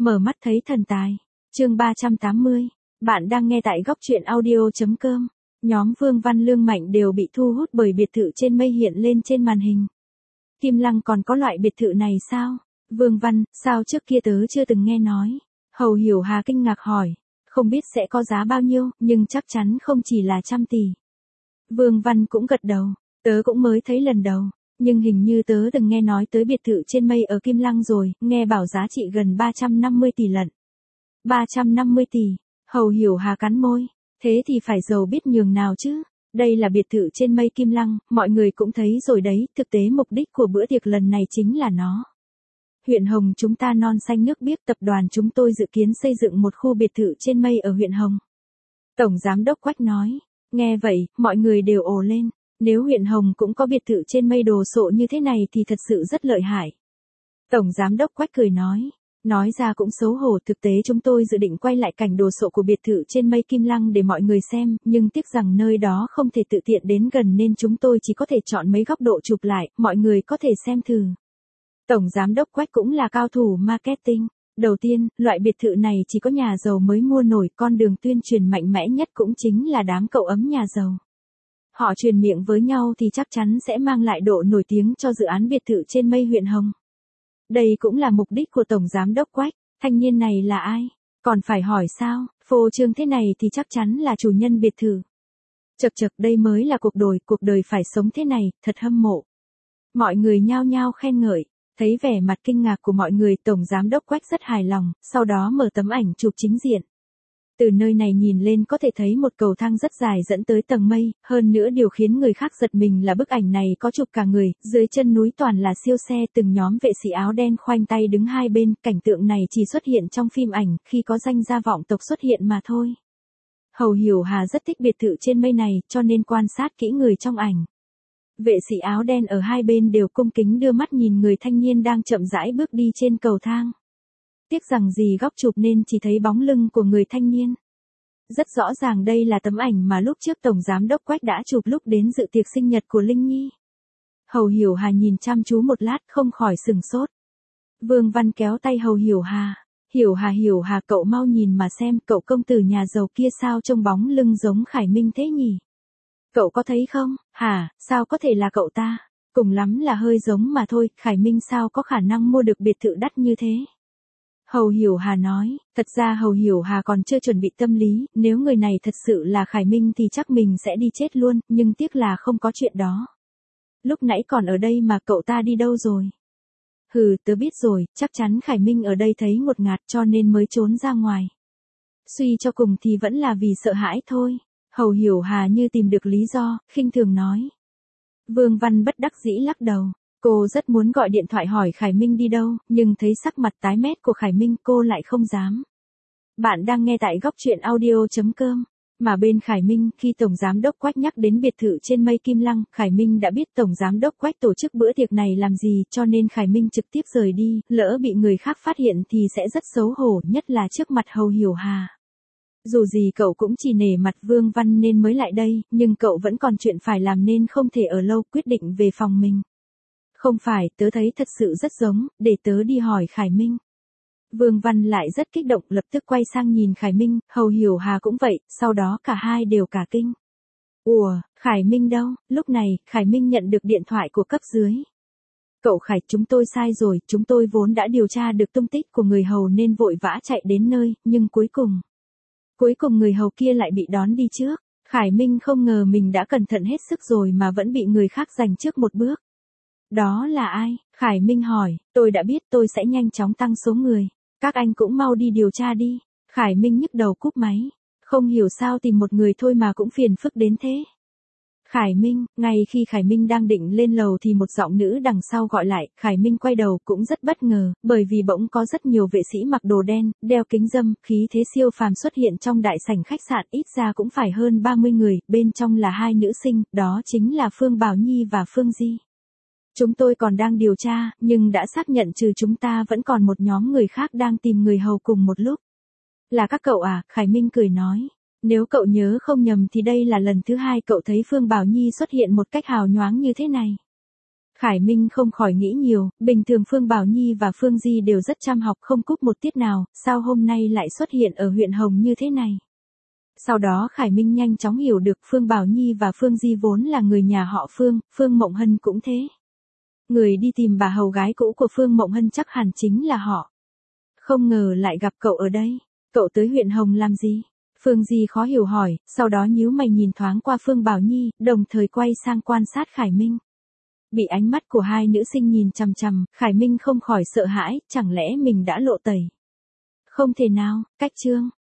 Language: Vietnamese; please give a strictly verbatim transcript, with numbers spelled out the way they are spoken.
Mở mắt thấy thần tài. Chương ba trăm tám mươi. Bạn đang nghe tại góc truyện audio chấm com. Nhóm Vương Văn Lương Mạnh đều bị thu hút bởi biệt thự trên mây hiện lên trên màn hình. Kim Lăng còn có loại biệt thự này sao? Vương Văn, sao trước kia tớ chưa từng nghe nói? Hầu Hiểu Hà kinh ngạc hỏi. Không biết sẽ có giá bao nhiêu, nhưng chắc chắn không chỉ là trăm tỷ. Vương Văn cũng gật đầu. Tớ cũng mới thấy lần đầu. Nhưng hình như tớ từng nghe nói tới biệt thự trên mây ở Kim Lăng rồi, nghe bảo giá trị gần ba trăm năm mươi tỷ lận. ba trăm năm mươi tỷ, Hầu Hiểu Hà cắn môi, thế thì phải giàu biết nhường nào chứ. Đây là biệt thự trên mây Kim Lăng, mọi người cũng thấy rồi đấy, thực tế mục đích của bữa tiệc lần này chính là nó. Huyện Hồng chúng ta non xanh nước biếc, tập đoàn chúng tôi dự kiến xây dựng một khu biệt thự trên mây ở huyện Hồng. Tổng Giám đốc Quách nói, nghe vậy, mọi người đều ồ lên. Nếu huyện Hồng cũng có biệt thự trên mây đồ sộ như thế này thì thật sự rất lợi hại. Tổng Giám đốc Quách cười nói. Nói ra cũng xấu hổ, thực tế chúng tôi dự định quay lại cảnh đồ sộ của biệt thự trên mây Kim Lăng để mọi người xem, nhưng tiếc rằng nơi đó không thể tự tiện đến gần nên chúng tôi chỉ có thể chọn mấy góc độ chụp lại, mọi người có thể xem thử. Tổng Giám đốc Quách cũng là cao thủ marketing. Đầu tiên, loại biệt thự này chỉ có nhà giàu mới mua nổi, con đường tuyên truyền mạnh mẽ nhất cũng chính là đám cậu ấm nhà giàu. Họ truyền miệng với nhau thì chắc chắn sẽ mang lại độ nổi tiếng cho dự án biệt thự trên mây huyện Hồng. Đây cũng là mục đích của Tổng Giám đốc Quách. Thanh niên này là ai? Còn phải hỏi sao? Phô trương thế này thì chắc chắn là chủ nhân biệt thự. Chật chật, đây mới là cuộc đời, cuộc đời phải sống thế này, thật hâm mộ. Mọi người nhao nhao khen ngợi. Thấy vẻ mặt kinh ngạc của mọi người, Tổng Giám đốc Quách rất hài lòng, sau đó mở tấm ảnh chụp chính diện. Từ nơi này nhìn lên có thể thấy một cầu thang rất dài dẫn tới tầng mây, hơn nữa điều khiến người khác giật mình là bức ảnh này có chụp cả người, dưới chân núi toàn là siêu xe, từng nhóm vệ sĩ áo đen khoanh tay đứng hai bên, cảnh tượng này chỉ xuất hiện trong phim ảnh, khi có danh gia vọng tộc xuất hiện mà thôi. Hầu Hiểu Hà rất thích biệt thự trên mây này, cho nên quan sát kỹ người trong ảnh. Vệ sĩ áo đen ở hai bên đều cung kính đưa mắt nhìn người thanh niên đang chậm rãi bước đi trên cầu thang. Tiếc rằng gì góc chụp nên chỉ thấy bóng lưng của người thanh niên. Rất rõ ràng đây là tấm ảnh mà lúc trước Tổng Giám đốc Quách đã chụp lúc đến dự tiệc sinh nhật của Linh Nhi. Hầu Hiểu Hà nhìn chăm chú một lát không khỏi sừng sốt. Vương Văn kéo tay Hầu Hiểu Hà. Hiểu Hà Hiểu Hà, cậu mau nhìn mà xem, cậu công tử nhà giàu kia sao trông bóng lưng giống Khải Minh thế nhỉ? Cậu có thấy không? Hả, sao có thể là cậu ta? Cùng lắm là hơi giống mà thôi, Khải Minh sao có khả năng mua được biệt thự đắt như thế? Hầu Hiểu Hà nói, thật ra Hầu Hiểu Hà còn chưa chuẩn bị tâm lý, nếu người này thật sự là Khải Minh thì chắc mình sẽ đi chết luôn, nhưng tiếc là không có chuyện đó. Lúc nãy còn ở đây mà cậu ta đi đâu rồi? Hừ, tớ biết rồi, chắc chắn Khải Minh ở đây thấy ngột ngạt cho nên mới trốn ra ngoài. Suy cho cùng thì vẫn là vì sợ hãi thôi. Hầu Hiểu Hà như tìm được lý do, khinh thường nói. Vương Văn bất đắc dĩ lắc đầu. Cô rất muốn gọi điện thoại hỏi Khải Minh đi đâu, nhưng thấy sắc mặt tái mét của Khải Minh cô lại không dám. Bạn đang nghe tại góc truyện audio chấm com. Mà bên Khải Minh, khi Tổng Giám đốc Quách nhắc đến biệt thự trên mây Kim Lăng, Khải Minh đã biết Tổng Giám đốc Quách tổ chức bữa tiệc này làm gì, cho nên Khải Minh trực tiếp rời đi, lỡ bị người khác phát hiện thì sẽ rất xấu hổ, nhất là trước mặt Hầu Hiểu Hà. Dù gì cậu cũng chỉ nể mặt Vương Văn nên mới lại đây, nhưng cậu vẫn còn chuyện phải làm nên không thể ở lâu, quyết định về phòng mình. Không phải, tớ thấy thật sự rất giống, để tớ đi hỏi Khải Minh. Vương Văn lại rất kích động, lập tức quay sang nhìn Khải Minh, Hầu Hiểu Hà cũng vậy, sau đó cả hai đều cả kinh. Ủa, Khải Minh đâu? Lúc này, Khải Minh nhận được điện thoại của cấp dưới. Cậu Khải, chúng tôi sai rồi, chúng tôi vốn đã điều tra được tung tích của người hầu nên vội vã chạy đến nơi, nhưng cuối cùng... Cuối cùng người hầu kia lại bị đón đi trước. Khải Minh không ngờ mình đã cẩn thận hết sức rồi mà vẫn bị người khác giành trước một bước. Đó là ai? Khải Minh hỏi, tôi đã biết, tôi sẽ nhanh chóng tăng số người. Các anh cũng mau đi điều tra đi. Khải Minh nhức đầu cúp máy. Không hiểu sao tìm một người thôi mà cũng phiền phức đến thế. Khải Minh, ngay khi Khải Minh đang định lên lầu thì một giọng nữ đằng sau gọi lại, Khải Minh quay đầu cũng rất bất ngờ, bởi vì bỗng có rất nhiều vệ sĩ mặc đồ đen, đeo kính râm, khí thế siêu phàm xuất hiện trong đại sảnh khách sạn, ít ra cũng phải hơn ba mươi người, bên trong là hai nữ sinh, đó chính là Phương Bảo Nhi và Phương Di. Chúng tôi còn đang điều tra, nhưng đã xác nhận trừ chúng ta vẫn còn một nhóm người khác đang tìm người hầu cùng một lúc. Là các cậu à? Khải Minh cười nói. Nếu cậu nhớ không nhầm thì đây là lần thứ hai cậu thấy Phương Bảo Nhi xuất hiện một cách hào nhoáng như thế này. Khải Minh không khỏi nghĩ nhiều, bình thường Phương Bảo Nhi và Phương Di đều rất chăm học không cúp một tiết nào, sao hôm nay lại xuất hiện ở huyện Hồng như thế này. Sau đó Khải Minh nhanh chóng hiểu được Phương Bảo Nhi và Phương Di vốn là người nhà họ Phương, Phương Mộng Hân cũng thế. Người đi tìm bà hầu gái cũ của Phương Mộng Hân chắc hẳn chính là họ. Không ngờ lại gặp cậu ở đây, cậu tới huyện Hồng làm gì? Phương Di khó hiểu hỏi, sau đó nhíu mày nhìn thoáng qua Phương Bảo Nhi, đồng thời quay sang quan sát Khải Minh. Bị ánh mắt của hai nữ sinh nhìn chằm chằm, Khải Minh không khỏi sợ hãi, chẳng lẽ mình đã lộ tẩy? Không thể nào, cách chương.